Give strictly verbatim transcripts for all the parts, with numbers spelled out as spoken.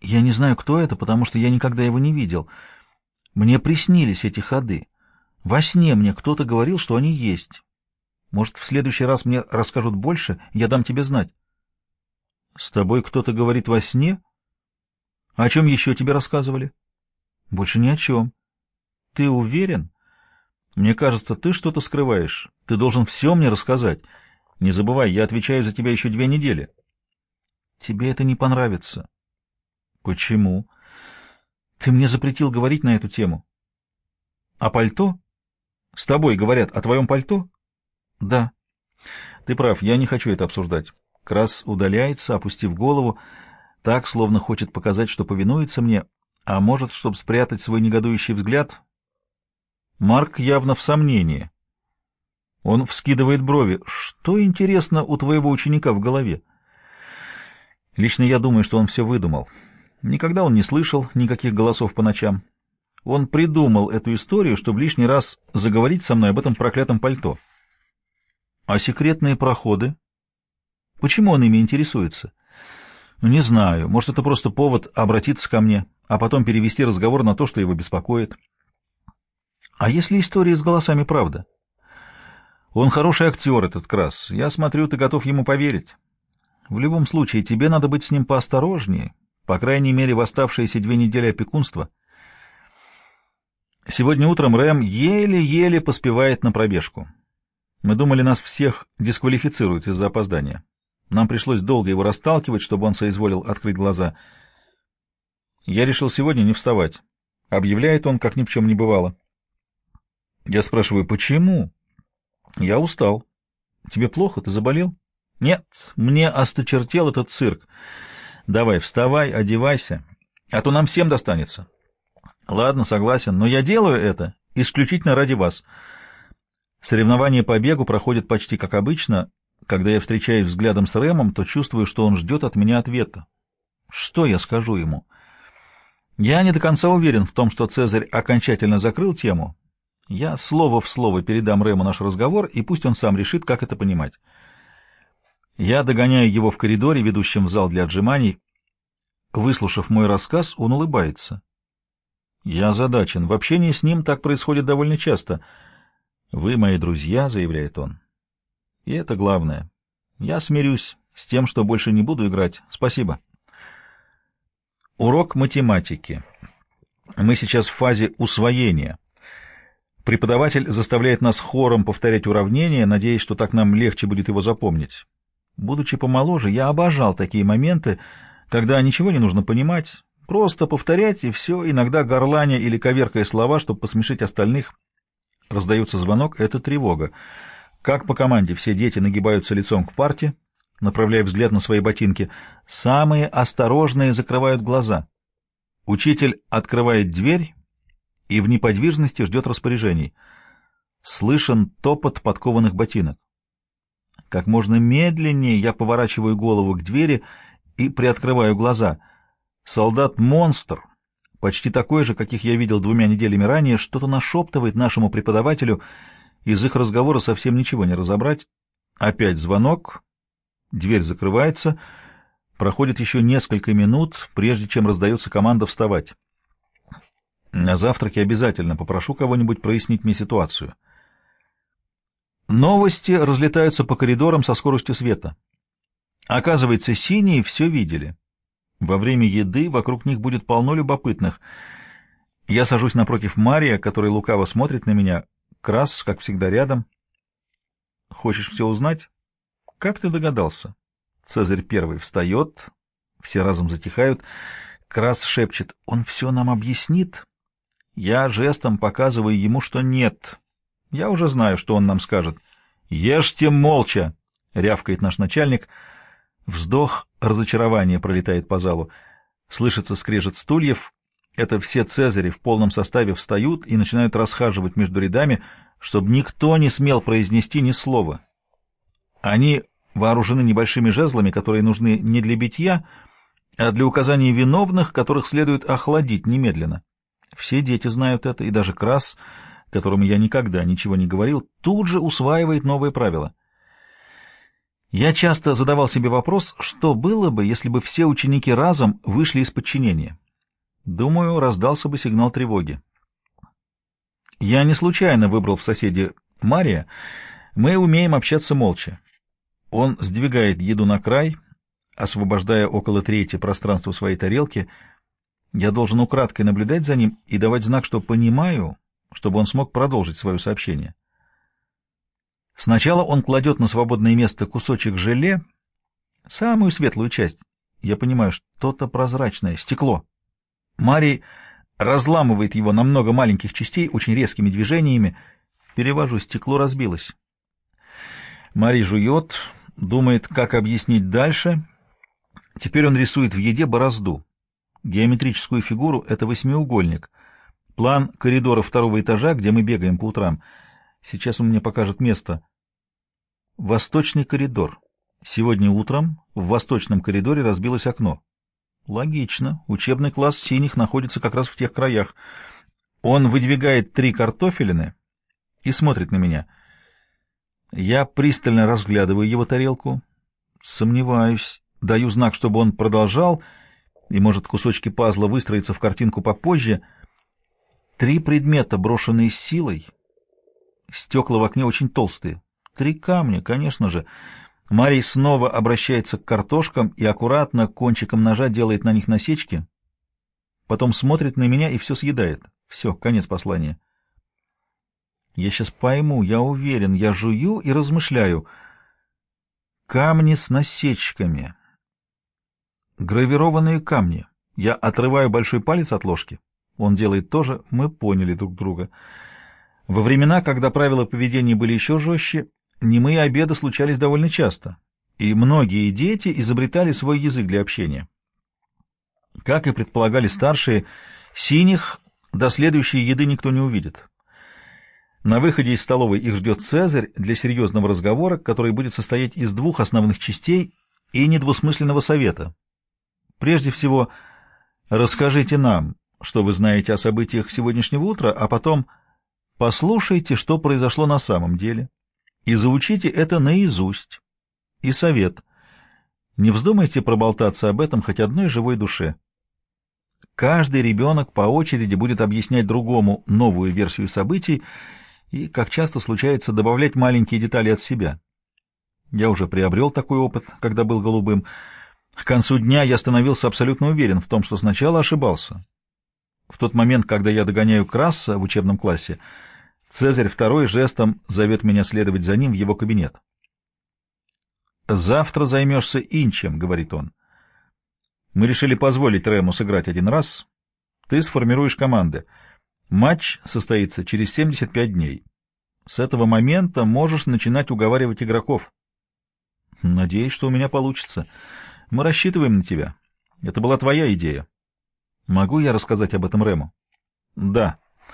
Я не знаю, кто это, потому что я никогда его не видел. Мне приснились эти ходы. Во сне мне кто-то говорил, что они есть. Может, в следующий раз мне расскажут больше, я дам тебе знать. С тобой кто-то говорит во сне? О чем еще тебе рассказывали? Больше ни о чем. Ты уверен? Мне кажется, ты что-то скрываешь. Ты должен все мне рассказать. Не забывай, я отвечаю за тебя еще две недели. Тебе это не понравится. Почему? Ты мне запретил говорить на эту тему. А пальто? С тобой говорят о твоем пальто? Да. Ты прав, я не хочу это обсуждать. Крас удаляется, опустив голову, так, словно хочет показать, что повинуется мне, а может, чтобы спрятать свой негодующий взгляд. Марк явно в сомнении. Он вскидывает брови. Что, интересно, у твоего ученика в голове? Лично я думаю, что он все выдумал. Никогда он не слышал никаких голосов по ночам. Он придумал эту историю, чтобы лишний раз заговорить со мной об этом проклятом пальто. А секретные проходы? Почему он ими интересуется? Не знаю, может, это просто повод обратиться ко мне, а потом перевести разговор на то, что его беспокоит. А если история с голосами правда? Он хороший актер, этот Крас. Я смотрю, ты готов ему поверить. В любом случае, тебе надо быть с ним поосторожнее, по крайней мере, в оставшиеся две недели опекунства. Сегодня утром Рэм еле-еле поспевает на пробежку. Мы думали, нас всех дисквалифицируют из-за опоздания. Нам пришлось долго его расталкивать, чтобы он соизволил открыть глаза. Я решил сегодня не вставать. Объявляет он, как ни в чем не бывало. Я спрашиваю, почему? Я устал. Тебе плохо? Ты заболел? Нет, мне осточертел этот цирк. Давай, вставай, одевайся, а то нам всем достанется. Ладно, согласен, но я делаю это исключительно ради вас. Соревнования по бегу проходят почти как обычно. Когда я встречаюсь взглядом с Рэмом, то чувствую, что он ждет от меня ответа. Что я скажу ему? Я не до конца уверен в том, что Цезарь окончательно закрыл тему. Я слово в слово передам Рэму наш разговор, и пусть он сам решит, как это понимать. Я догоняю его в коридоре, ведущем в зал для отжиманий. Выслушав мой рассказ, он улыбается. Я озадачен. В общении с ним так происходит довольно часто. «Вы мои друзья», — заявляет он. И это главное. Я смирюсь с тем, что больше не буду играть. Спасибо. Урок математики. Мы сейчас в фазе усвоения. Преподаватель заставляет нас хором повторять уравнение, надеясь, что так нам легче будет его запомнить. Будучи помоложе, я обожал такие моменты, когда ничего не нужно понимать, просто повторять, и все, иногда горланя или коверкая слова, чтобы посмешить остальных. Раздается звонок — это тревога. Как по команде все дети нагибаются лицом к парте, направляя взгляд на свои ботинки. Самые осторожные закрывают глаза. Учитель открывает дверь и в неподвижности ждет распоряжений. Слышен топот подкованных ботинок. Как можно медленнее я поворачиваю голову к двери и приоткрываю глаза. Солдат-монстр, почти такой же, каких я видел двумя неделями ранее, что-то нашептывает нашему преподавателю. Из их разговора совсем ничего не разобрать. Опять звонок. Дверь закрывается. Проходит еще несколько минут, прежде чем раздается команда вставать. На завтраке обязательно попрошу кого-нибудь прояснить мне ситуацию. Новости разлетаются по коридорам со скоростью света. Оказывается, синие все видели. Во время еды вокруг них будет полно любопытных. Я сажусь напротив Мария, который лукаво смотрит на меня. Крас, как всегда, рядом. Хочешь все узнать? Как ты догадался? Цезарь первый встает. Все разом затихают. Крас шепчет: он все нам объяснит? Я жестом показываю ему, что нет. Я уже знаю, что он нам скажет. «Ешьте молча!» — рявкает наш начальник. Вздох разочарования пролетает по залу. Слышится скрежет стульев. Это все Цезари в полном составе встают и начинают расхаживать между рядами, чтобы никто не смел произнести ни слова. Они вооружены небольшими жезлами, которые нужны не для битья, а для указания виновных, которых следует охладить немедленно. Все дети знают это, и даже Крас, которому я никогда ничего не говорил, тут же усваивает новые правила. Я часто задавал себе вопрос, что было бы, если бы все ученики разом вышли из подчинения. Думаю, раздался бы сигнал тревоги. Я не случайно выбрал в соседе Мария. Мы умеем общаться молча. Он сдвигает еду на край, освобождая около трети пространства своей тарелки. Я должен украдкой наблюдать за ним и давать знак, что понимаю, чтобы он смог продолжить свое сообщение. Сначала он кладет на свободное место кусочек желе, самую светлую часть. Я понимаю, что-то прозрачное, стекло. Марий разламывает его на много маленьких частей очень резкими движениями. Перевожу, стекло разбилось. Марий жует, думает, как объяснить дальше. Теперь он рисует в еде борозду. Геометрическую фигуру — это восьмиугольник. План коридора второго этажа, где мы бегаем по утрам. Сейчас он мне покажет место. Восточный коридор. Сегодня утром в восточном коридоре разбилось окно. Логично. Учебный класс синих находится как раз в тех краях. Он выдвигает три картофелины и смотрит на меня. Я пристально разглядываю его тарелку. Сомневаюсь. Даю знак, чтобы он продолжал, и, может, кусочки пазла выстроятся в картинку попозже. Три предмета, брошенные с силой. Стекла в окне очень толстые. Три камня, конечно же. Марий снова обращается к картошкам и аккуратно кончиком ножа делает на них насечки. Потом смотрит на меня и все съедает. Все, конец послания. Я сейчас пойму, я уверен, я жую и размышляю. Камни с насечками. Гравированные камни. Я отрываю большой палец от ложки. Он делает то же. Мы поняли друг друга. Во времена, когда правила поведения были еще жестче, немые обеды случались довольно часто, и многие дети изобретали свой язык для общения. Как и предполагали старшие, синих до следующей еды никто не увидит. На выходе из столовой их ждет Цезарь для серьезного разговора, который будет состоять из двух основных частей и недвусмысленного совета. Прежде всего, расскажите нам, что вы знаете о событиях сегодняшнего утра, а потом послушайте, что произошло на самом деле, и заучите это наизусть. И совет. Не вздумайте проболтаться об этом хоть одной живой душе. Каждый ребенок по очереди будет объяснять другому новую версию событий и, как часто случается, добавлять маленькие детали от себя. Я уже приобрел такой опыт, когда был голубым. К концу дня я становился абсолютно уверен в том, что сначала ошибался. В тот момент, когда я догоняю Краса в учебном классе, Цезарь второй жестом зовет меня следовать за ним в его кабинет. «Завтра займешься инчем», — говорит он. «Мы решили позволить Рему сыграть один раз. Ты сформируешь команды. Матч состоится через семьдесят пять дней. С этого момента можешь начинать уговаривать игроков». «Надеюсь, что у меня получится. Мы рассчитываем на тебя. Это была твоя идея. Могу я рассказать об этом Рему?» «Да».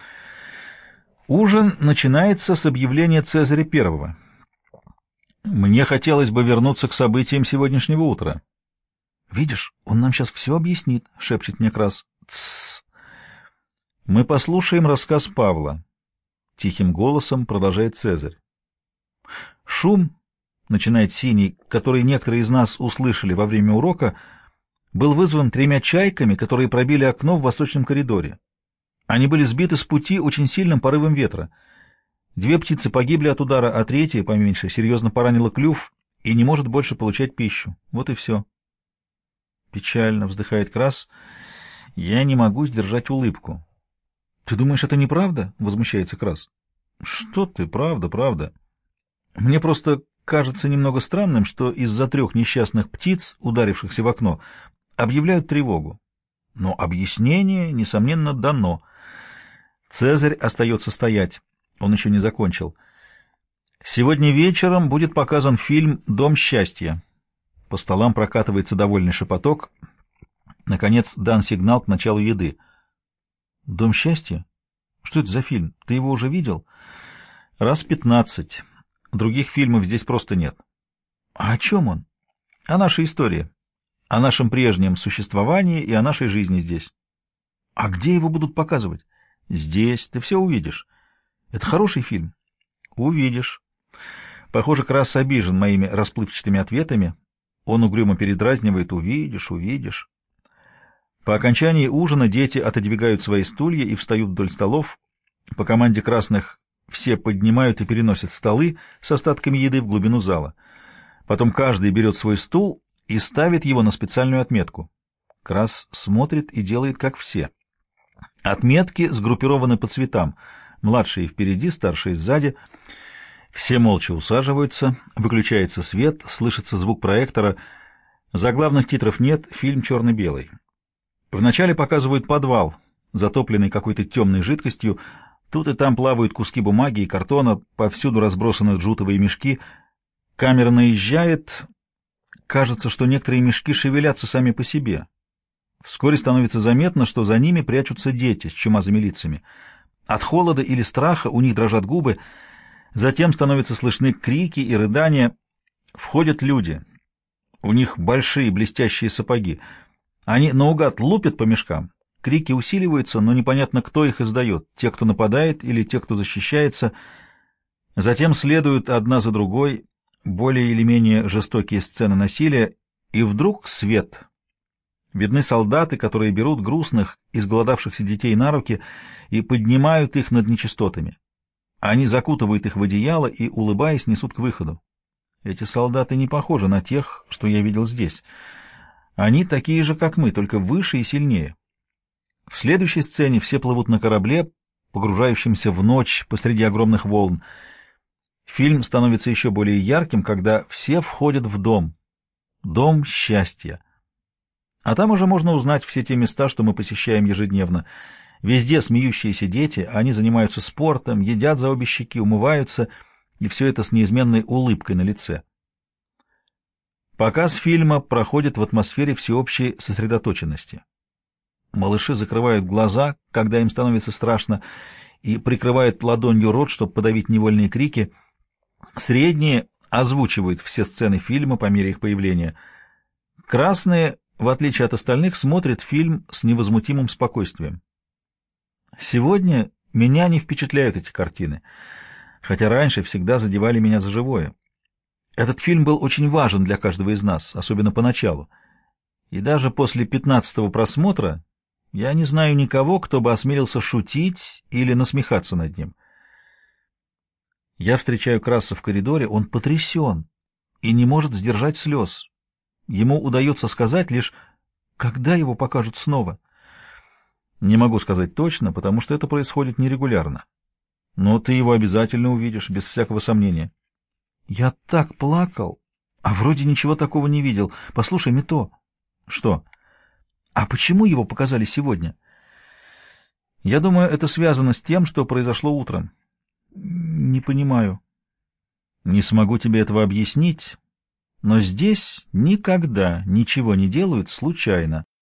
Ужин начинается с объявления Цезаря Первого. Мне хотелось бы вернуться к событиям сегодняшнего утра. «Видишь, он нам сейчас все объяснит», — шепчет мне Крас. «Тссс». Мы послушаем рассказ Павла. Тихим голосом продолжает Цезарь. Шум, начинает Синий, который некоторые из нас услышали во время урока, был вызван тремя чайками, которые пробили окно в восточном коридоре. Они были сбиты с пути очень сильным порывом ветра. Две птицы погибли от удара, а третья, поменьше, серьезно поранила клюв и не может больше получать пищу. Вот и все. Печально вздыхает Крас. Я не могу сдержать улыбку. «Ты думаешь, это неправда?» — возмущается Крас. «Что ты, правда, правда. Мне просто кажется немного странным, что из-за трех несчастных птиц, ударившихся в окно, объявляют тревогу. Но объяснение, несомненно, дано». Цезарь остается стоять. Он еще не закончил. «Сегодня вечером будет показан фильм «Дом счастья». По столам прокатывается довольный шепоток. Наконец дан сигнал к началу еды. «Дом счастья? Что это за фильм? Ты его уже видел?» «Раз пятнадцать. Других фильмов здесь просто нет». «А о чем он?» «О нашей истории. О нашем прежнем существовании и о нашей жизни здесь». «А где его будут показывать?» «Здесь. Ты все увидишь. Это хороший фильм?» «Увидишь. Похоже, Крас обижен моими расплывчатыми ответами. Он угрюмо передразнивает: «Увидишь, увидишь». По окончании ужина дети отодвигают свои стулья и встают вдоль столов. По команде красных все поднимают и переносят столы с остатками еды в глубину зала. Потом каждый берет свой стул и ставит его на специальную отметку. Крас смотрит и делает, как все. Отметки сгруппированы по цветам. Младшие впереди, старшие сзади. Все молча усаживаются, выключается свет, слышится звук проектора. Заглавных титров нет, фильм черно-белый. Вначале показывают подвал, затопленный какой-то темной жидкостью. Тут и там плавают куски бумаги и картона, повсюду разбросаны джутовые мешки. Камера наезжает. Кажется, что некоторые мешки шевелятся сами по себе. Вскоре становится заметно, что за ними прячутся дети с чумазыми лицами. От холода или страха у них дрожат губы. Затем становятся слышны крики и рыдания. Входят люди. У них большие блестящие сапоги. Они наугад лупят по мешкам. Крики усиливаются, но непонятно, кто их издает. Те, кто нападает, или те, кто защищается. Затем следуют одна за другой более или менее жестокие сцены насилия. И вдруг свет. Видны солдаты, которые берут грустных, изголодавшихся детей на руки и поднимают их над нечистотами. Они закутывают их в одеяло и, улыбаясь, несут к выходу. Эти солдаты не похожи на тех, что я видел здесь. Они такие же, как мы, только выше и сильнее. В следующей сцене все плывут на корабле, погружающемся в ночь посреди огромных волн. Фильм становится еще более ярким, когда все входят в дом. Дом счастья. А там уже можно узнать все те места, что мы посещаем ежедневно. Везде смеющиеся дети, они занимаются спортом, едят за обе щеки, умываются, и все это с неизменной улыбкой на лице. Показ фильма проходит в атмосфере всеобщей сосредоточенности. Малыши закрывают глаза, когда им становится страшно, и прикрывают ладонью рот, чтобы подавить невольные крики. Средние озвучивают все сцены фильма по мере их появления. Красные, в отличие от остальных, смотрят фильм с невозмутимым спокойствием. Сегодня меня не впечатляют эти картины, хотя раньше всегда задевали меня за живое. Этот фильм был очень важен для каждого из нас, особенно поначалу. И даже после пятнадцатого просмотра я не знаю никого, кто бы осмелился шутить или насмехаться над ним. Я встречаю Краса в коридоре, он потрясен и не может сдержать слез. Ему удается сказать лишь, когда его покажут снова. Не могу сказать точно, потому что это происходит нерегулярно. Но ты его обязательно увидишь, без всякого сомнения. Я так плакал, а вроде ничего такого не видел. Послушай, Мито. Что? А почему его показали сегодня? Я думаю, это связано с тем, что произошло утром. Не понимаю. Не смогу тебе этого объяснить, но здесь никогда ничего не делают случайно.